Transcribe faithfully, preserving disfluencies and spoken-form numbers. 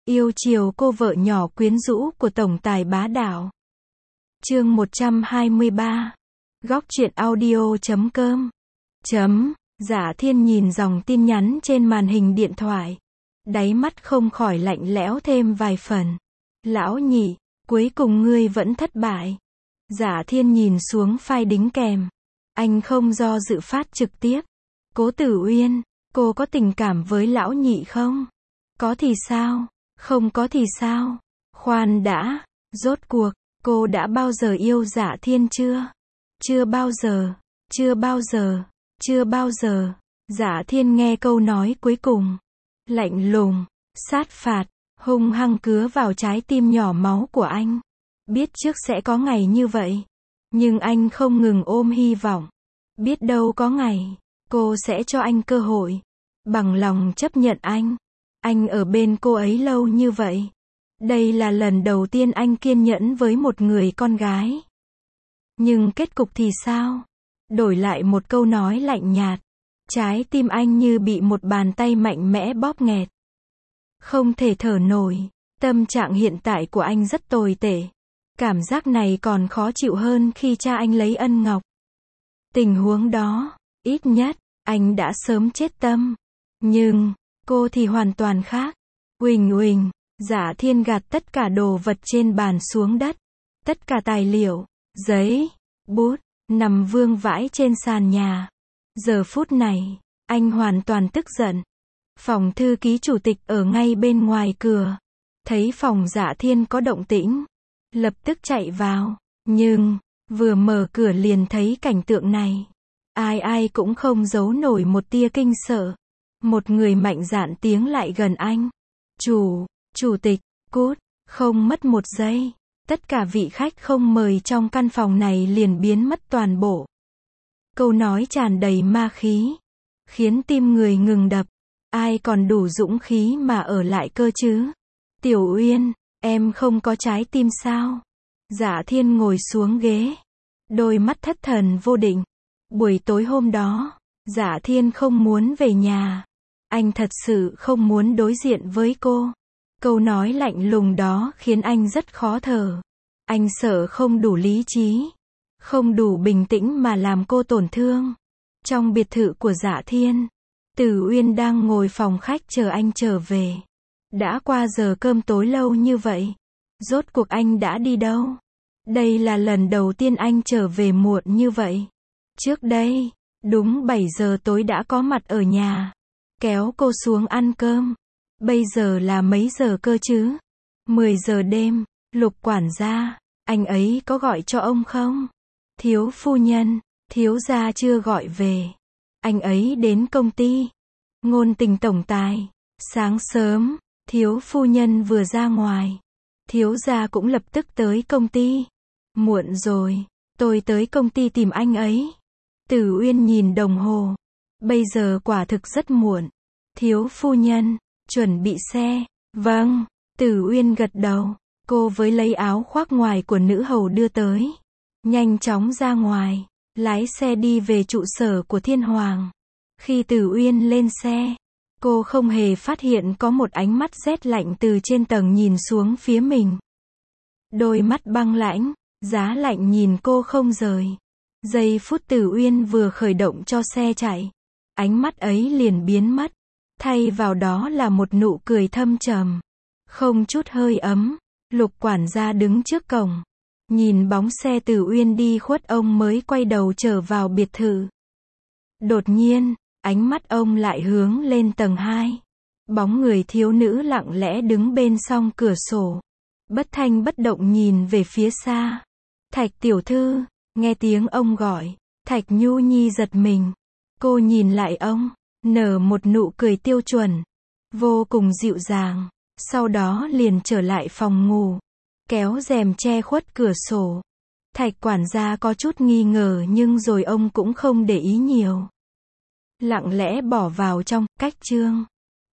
Yêu chiều cô vợ nhỏ quyến rũ của tổng tài bá đạo. Chương một trăm hai mươi ba. Góc truyện audio chấm com. Chấm. Dạ Thiên nhìn dòng tin nhắn trên màn hình điện thoại. Đáy mắt không khỏi lạnh lẽo thêm vài phần. Lão nhị, cuối cùng ngươi vẫn thất bại. Dạ Thiên nhìn xuống file đính kèm. Anh không do dự phát trực tiếp. Cố Tử Uyên, cô có tình cảm với lão nhị không? Có thì sao? Không có thì sao? Khoan đã, rốt cuộc, cô đã bao giờ yêu Dạ Thiên chưa? Chưa bao giờ, chưa bao giờ, chưa bao giờ. Dạ Thiên nghe câu nói cuối cùng. Lạnh lùng, sát phạt, hung hăng cứa vào trái tim nhỏ máu của anh. Biết trước sẽ có ngày như vậy. Nhưng anh không ngừng ôm hy vọng. Biết đâu có ngày, cô sẽ cho anh cơ hội. Bằng lòng chấp nhận anh. Anh ở bên cô ấy lâu như vậy. Đây là lần đầu tiên anh kiên nhẫn với một người con gái. Nhưng kết cục thì sao? Đổi lại một câu nói lạnh nhạt. Trái tim anh như bị một bàn tay mạnh mẽ bóp nghẹt. Không thể thở nổi. Tâm trạng hiện tại của anh rất tồi tệ. Cảm giác này còn khó chịu hơn khi cha anh lấy ân ngọc. Tình huống đó, ít nhất, anh đã sớm chết tâm. Nhưng, cô thì hoàn toàn khác. Uỳnh uỳnh, Dạ Thiên gạt tất cả đồ vật trên bàn xuống đất. Tất cả tài liệu, giấy, bút, nằm vương vãi trên sàn nhà. Giờ phút này, anh hoàn toàn tức giận. Phòng thư ký chủ tịch ở ngay bên ngoài cửa. Thấy phòng Dạ Thiên có động tĩnh. Lập tức chạy vào. Nhưng, vừa mở cửa liền thấy cảnh tượng này. Ai ai cũng không giấu nổi một tia kinh sợ. Một người mạnh dạn tiến lại gần anh. Chủ, chủ tịch, cút, không mất một giây. Tất cả vị khách không mời trong căn phòng này liền biến mất toàn bộ. Câu nói tràn đầy ma khí. Khiến tim người ngừng đập. Ai còn đủ dũng khí mà ở lại cơ chứ? Tiểu Uyên, em không có trái tim sao? Dạ Thiên ngồi xuống ghế. Đôi mắt thất thần vô định. Buổi tối hôm đó, Dạ Thiên không muốn về nhà. Anh thật sự không muốn đối diện với cô. Câu nói lạnh lùng đó khiến anh rất khó thở. Anh sợ không đủ lý trí, không đủ bình tĩnh mà làm cô tổn thương. Trong biệt thự của Dạ Thiên, Tử Uyên đang ngồi phòng khách chờ anh trở về. Đã qua giờ cơm tối lâu như vậy. Rốt cuộc anh đã đi đâu? Đây là lần đầu tiên anh trở về muộn như vậy. Trước đây, đúng bảy giờ tối đã có mặt ở nhà. Kéo cô xuống ăn cơm. Bây giờ là mấy giờ cơ chứ? mười giờ đêm, Lục quản gia, anh ấy có gọi cho ông không? Thiếu phu nhân, thiếu gia chưa gọi về. Anh ấy đến công ty. Ngôn Tình tổng tài, sáng sớm, thiếu phu nhân vừa ra ngoài. Thiếu gia cũng lập tức tới công ty. Muộn rồi, tôi tới công ty tìm anh ấy. Tử Uyên nhìn đồng hồ. Bây giờ quả thực rất muộn. Thiếu phu nhân, chuẩn bị xe. Vâng, Tử Uyên gật đầu. Cô với lấy áo khoác ngoài của nữ hầu đưa tới. Nhanh chóng ra ngoài, lái xe đi về trụ sở của Thiên Hoàng. Khi Tử Uyên lên xe, cô không hề phát hiện có một ánh mắt rét lạnh từ trên tầng nhìn xuống phía mình. Đôi mắt băng lãnh, giá lạnh nhìn cô không rời. Giây phút Tử Uyên vừa khởi động cho xe chạy, ánh mắt ấy liền biến mất. Thay vào đó là một nụ cười thâm trầm, không chút hơi ấm. Lục quản gia đứng trước cổng, nhìn bóng xe Tử Uyên đi khuất ông mới quay đầu trở vào biệt thự. Đột nhiên, ánh mắt ông lại hướng lên tầng hai. Bóng người thiếu nữ lặng lẽ đứng bên song cửa sổ. Bất thanh bất động nhìn về phía xa. Thạch tiểu thư, nghe tiếng ông gọi. Thạch Nhu Nhi giật mình. Cô nhìn lại ông, nở một nụ cười tiêu chuẩn, vô cùng dịu dàng. Sau đó liền trở lại phòng ngủ, kéo rèm che khuất cửa sổ. Thạch quản gia có chút nghi ngờ nhưng rồi ông cũng không để ý nhiều. Lặng lẽ bỏ vào trong cách chương.